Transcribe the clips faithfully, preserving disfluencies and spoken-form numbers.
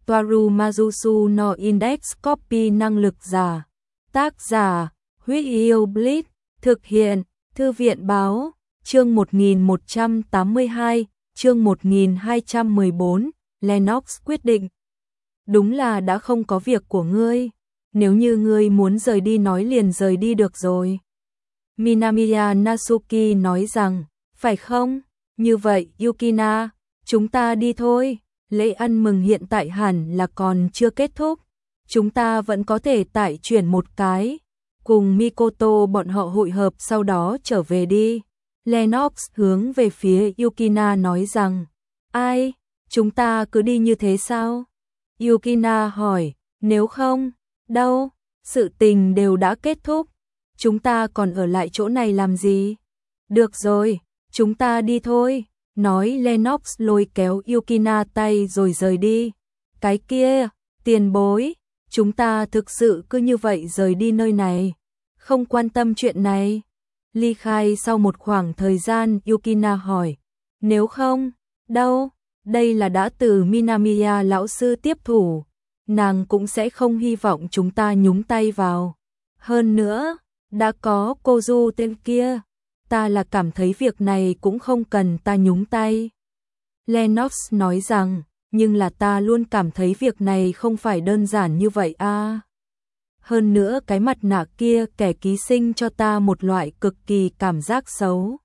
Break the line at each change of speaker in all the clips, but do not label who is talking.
Toaru Majusu no Index Copy năng lực giả. Tác giả, Huyết Yêu Bleach, thực hiện, Thư viện báo, chương một nghìn một trăm tám mươi hai, chương một nghìn hai trăm mười bốn, Lennox quyết định. Đúng là đã không có việc của ngươi, nếu như ngươi muốn rời đi nói liền rời đi được rồi. Minamiya Natsuki nói rằng, phải không? Như vậy Yukina, chúng ta đi thôi, lễ ăn mừng hiện tại hẳn là còn chưa kết thúc. Chúng ta vẫn có thể tại chuyển một cái, cùng Mikoto bọn họ hội hợp sau đó trở về đi. Lennox hướng về phía Yukina nói rằng, ai, chúng ta cứ đi như thế sao? Yukina hỏi, nếu không, đâu, sự tình đều đã kết thúc, chúng ta còn ở lại chỗ này làm gì? Được rồi, chúng ta đi thôi, nói Lennox lôi kéo Yukina tay rồi rời đi. Cái kia, tiền bối, chúng ta thực sự cứ như vậy rời đi nơi này, không quan tâm chuyện này. Ly khai sau một khoảng thời gian Yukina hỏi, nếu không, đâu, đây là đã từ Minamiya lão sư tiếp thủ, nàng cũng sẽ không hy vọng chúng ta nhúng tay vào. Hơn nữa, đã có Kozu tên kia, ta là cảm thấy việc này cũng không cần ta nhúng tay. Lennox nói rằng, nhưng là ta luôn cảm thấy việc này không phải đơn giản như vậy a. À. Hơn nữa cái mặt nạ kia kẻ ký sinh cho ta một loại cực kỳ cảm giác xấu.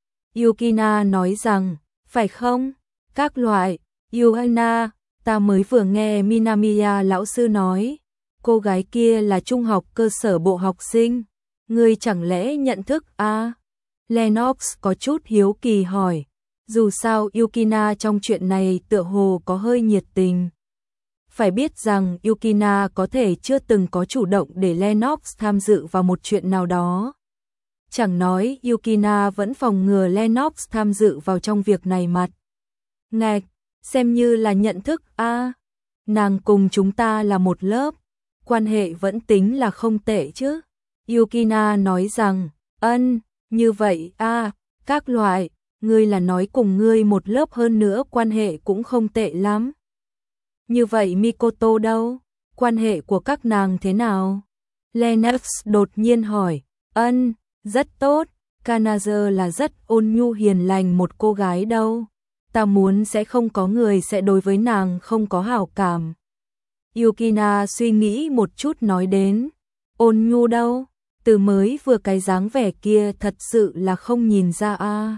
Yukina nói rằng, phải không? Các loại, Yuhana, ta mới vừa nghe Minamiya lão sư nói, cô gái kia là trung học cơ sở bộ học sinh, ngươi chẳng lẽ nhận thức a? À? Lennox có chút hiếu kỳ hỏi, dù sao Yukina trong chuyện này tựa hồ có hơi nhiệt tình. Phải biết rằng Yukina có thể chưa từng có chủ động để Lennox tham dự vào một chuyện nào đó. Chẳng nói Yukina vẫn phòng ngừa Lennox tham dự vào trong việc này mặt. Ngạch, xem như là nhận thức a. À, nàng cùng chúng ta là một lớp, quan hệ vẫn tính là không tệ chứ. Yukina nói rằng, ân, như vậy a, à, các loại, ngươi là nói cùng ngươi một lớp hơn nữa quan hệ cũng không tệ lắm. Như vậy Mikoto đâu? Quan hệ của các nàng thế nào? Lennox đột nhiên hỏi. Ân, rất tốt. Kanazo là rất ôn nhu hiền lành một cô gái đâu. Ta muốn sẽ không có người sẽ đối với nàng không có hảo cảm. Yukina suy nghĩ một chút nói đến. Ôn nhu đâu? Từ mới vừa cái dáng vẻ kia thật sự là không nhìn ra a. À.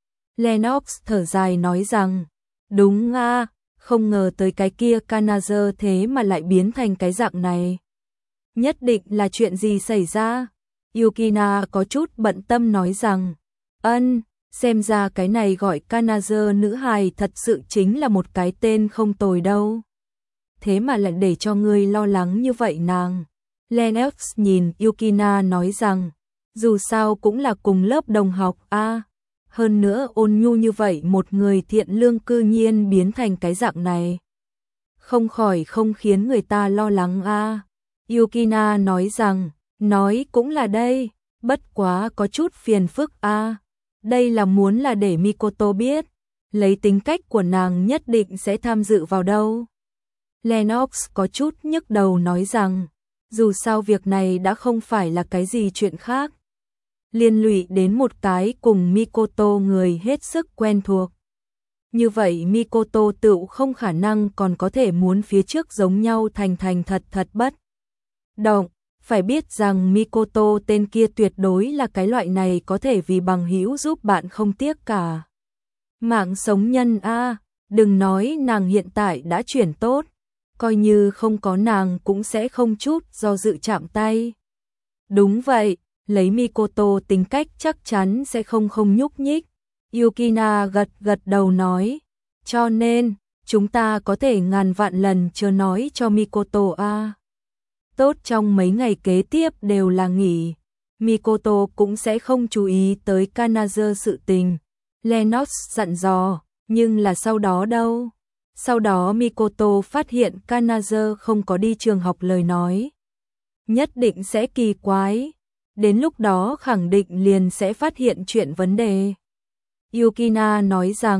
Lennox thở dài nói rằng. Đúng a. À. Không ngờ tới cái kia Kanazo thế mà lại biến thành cái dạng này. Nhất định là chuyện gì xảy ra? Yukina có chút bận tâm nói rằng, ân, xem ra cái này gọi Kanazo nữ hài thật sự chính là một cái tên không tồi đâu. Thế mà lại để cho ngươi lo lắng như vậy nàng. Lennox nhìn Yukina nói rằng, dù sao cũng là cùng lớp đồng học a. À. Hơn nữa ôn nhu như vậy một người thiện lương cư nhiên biến thành cái dạng này. Không khỏi không khiến người ta lo lắng a. À. Yukina nói rằng, nói cũng là đây, bất quá có chút phiền phức a. À. Đây là muốn là để Mikoto biết, lấy tính cách của nàng nhất định sẽ tham dự vào đâu. Lennox có chút nhức đầu nói rằng, dù sao việc này đã không phải là cái gì chuyện khác. Liên lụy đến một cái cùng Mikoto người hết sức quen thuộc. Như vậy Mikoto tự không khả năng còn có thể muốn phía trước giống nhau thành thành thật thật bất động. Phải biết rằng Mikoto tên kia tuyệt đối là cái loại này có thể vì bằng hữu giúp bạn không tiếc cả. Mạng sống nhân a, à, đừng nói nàng hiện tại đã chuyển tốt, coi như không có nàng cũng sẽ không chút do dự chạm tay. Đúng vậy. Lấy Mikoto tính cách chắc chắn sẽ không không nhúc nhích. Yukina gật gật đầu nói. Cho nên, chúng ta có thể ngàn vạn lần chưa nói cho Mikoto a. À. Tốt trong mấy ngày kế tiếp đều là nghỉ. Mikoto cũng sẽ không chú ý tới Kanazo sự tình. Lennox dặn dò, nhưng là sau đó đâu? Sau đó Mikoto phát hiện Kanazo không có đi trường học lời nói. Nhất định sẽ kỳ quái. Đến lúc đó khẳng định liền sẽ phát hiện chuyện vấn đề. Yukina nói rằng,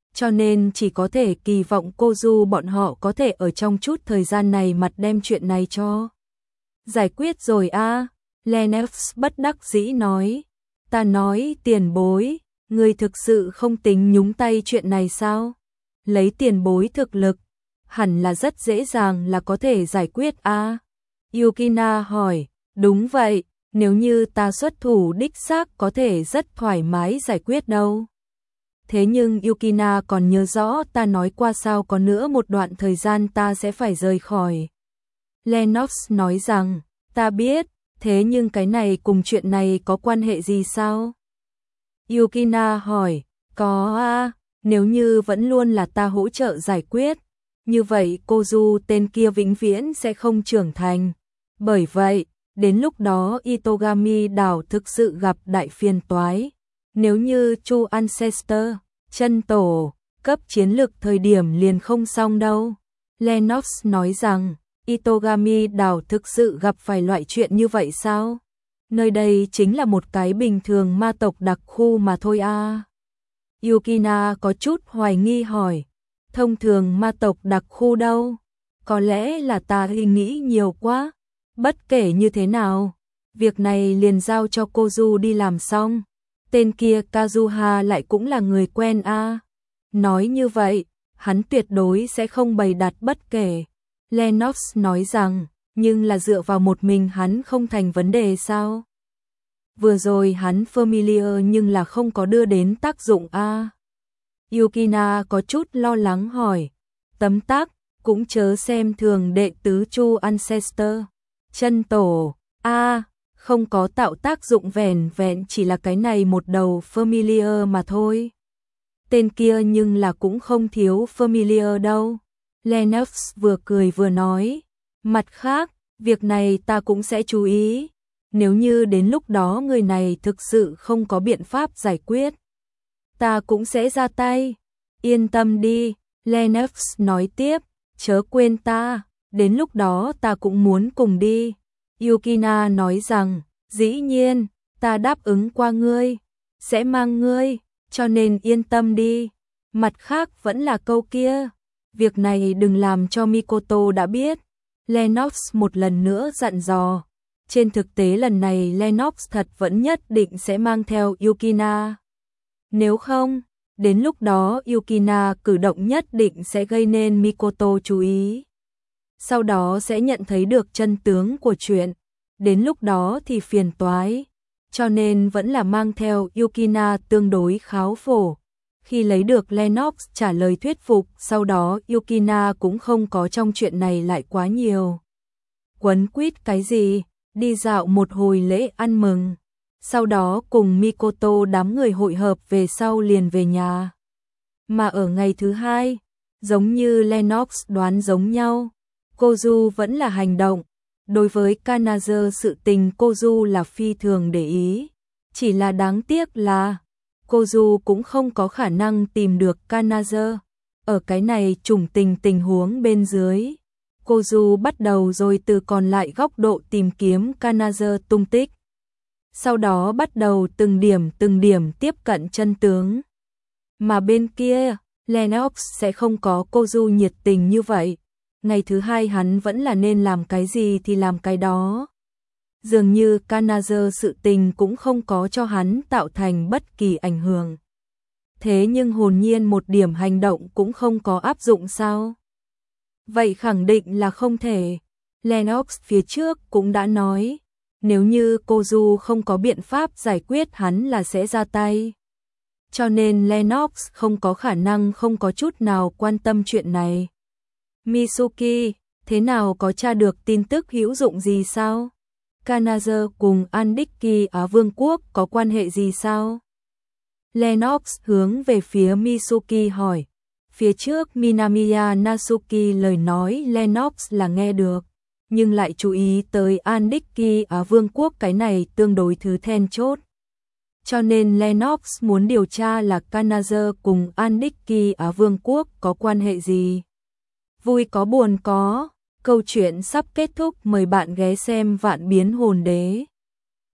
cho nên chỉ có thể kỳ vọng Kozu bọn họ có thể ở trong chút thời gian này mặt đem chuyện này cho giải quyết rồi a. À. Lennox bất đắc dĩ nói, ta nói tiền bối, người thực sự không tính nhúng tay chuyện này sao? Lấy tiền bối thực lực, hẳn là rất dễ dàng là có thể giải quyết a. À. Yukina hỏi, đúng vậy, nếu như ta xuất thủ đích xác có thể rất thoải mái giải quyết đâu. Thế nhưng Yukina còn nhớ rõ ta nói qua sao có nữa một đoạn thời gian ta sẽ phải rời khỏi. Lennox nói rằng, ta biết, thế nhưng cái này cùng chuyện này có quan hệ gì sao? Yukina hỏi, có a, nếu như vẫn luôn là ta hỗ trợ giải quyết, như vậy Kozu tên kia vĩnh viễn sẽ không trưởng thành. Bởi vậy, đến lúc đó Itogami đảo thực sự gặp đại phiền toái. Nếu như Chu Ancestor, chân tổ, cấp chiến lực thời điểm liền không xong đâu. Lennox nói rằng, Itogami đảo thực sự gặp phải loại chuyện như vậy sao? Nơi đây chính là một cái bình thường ma tộc đặc khu mà thôi a. À. Yukina có chút hoài nghi hỏi, thông thường ma tộc đặc khu đâu? Có lẽ là ta hình nghĩ nhiều quá. Bất kể như thế nào, việc này liền giao cho Kozu đi làm xong. Tên kia Kazuha lại cũng là người quen a. À. Nói như vậy, hắn tuyệt đối sẽ không bày đặt bất kể. Lennox nói rằng, nhưng là dựa vào một mình hắn không thành vấn đề sao? Vừa rồi hắn familiar nhưng là không có đưa đến tác dụng a. À. Yukina có chút lo lắng hỏi, tấm tắc, cũng chớ xem thường đệ tứ Chu Ancestor. Chân tổ, a, à, không có tạo tác dụng vẻn vẹn chỉ là cái này một đầu familiar mà thôi. Tên kia nhưng là cũng không thiếu familiar đâu. Lennox vừa cười vừa nói, mặt khác, việc này ta cũng sẽ chú ý. Nếu như đến lúc đó người này thực sự không có biện pháp giải quyết, ta cũng sẽ ra tay. Yên tâm đi, Lennox nói tiếp, chớ quên ta. Đến lúc đó ta cũng muốn cùng đi. Yukina nói rằng, dĩ nhiên, ta đáp ứng qua ngươi, sẽ mang ngươi, cho nên yên tâm đi. Mặt khác vẫn là câu kia, việc này đừng làm cho Mikoto đã biết. Lennox một lần nữa dặn dò. Trên thực tế lần này Lennox thật vẫn nhất định sẽ mang theo Yukina. Nếu không, đến lúc đó Yukina cử động nhất định sẽ gây nên Mikoto chú ý. Sau đó sẽ nhận thấy được chân tướng của chuyện, đến lúc đó thì phiền toái, cho nên vẫn là mang theo Yukina tương đối kháo phổ. Khi lấy được Lennox trả lời thuyết phục, sau đó Yukina cũng không có trong chuyện này lại quá nhiều quấn quýt cái gì, đi dạo một hồi lễ ăn mừng, sau đó cùng Mikoto đám người hội hợp về sau liền về nhà. Mà ở ngày thứ hai, giống như Lennox đoán giống nhau, Kozu vẫn là hành động. Đối với Kanazo sự tình Kozu là phi thường để ý. Chỉ là đáng tiếc là Kozu cũng không có khả năng tìm được Kanazo. Ở cái này trùng tình tình huống bên dưới, Kozu bắt đầu rồi từ còn lại góc độ tìm kiếm Kanazo tung tích. Sau đó bắt đầu từng điểm từng điểm tiếp cận chân tướng. Mà bên kia, Lennox sẽ không có Kozu nhiệt tình như vậy. Ngày thứ hai hắn vẫn là nên làm cái gì thì làm cái đó. Dường như Kanazo sự tình cũng không có cho hắn tạo thành bất kỳ ảnh hưởng. Thế nhưng hồn nhiên một điểm hành động cũng không có áp dụng sao? Vậy khẳng định là không thể. Lennox phía trước cũng đã nói, nếu như Kozu không có biện pháp giải quyết hắn là sẽ ra tay. Cho nên Lennox không có khả năng không có chút nào quan tâm chuyện này. Mitsuki, thế nào có tra được tin tức hữu dụng gì sao? Kanazo cùng Andiki ở Vương quốc có quan hệ gì sao? Lennox hướng về phía Mitsuki hỏi. Phía trước Minamiya Natsuki lời nói Lennox là nghe được, nhưng lại chú ý tới Andiki ở Vương quốc cái này tương đối thứ then chốt. Cho nên Lennox muốn điều tra là Kanazo cùng Andiki ở Vương quốc có quan hệ gì. Vui có buồn có, câu chuyện sắp kết thúc, mời bạn ghé xem Vạn Biến Hồn Đế.